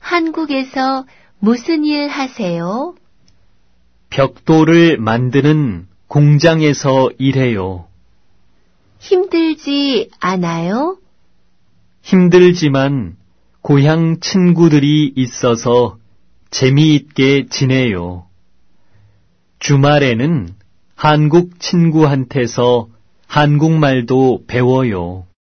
한국에서 무슨 일 하세요? 벽돌을 만드는 공장에서 일해요. 힘들지 않아요? 힘들지만 고향 친구들이 있어서 재미있게 지내요. 주말에는 한국 친구한테서 한국말도 배워요.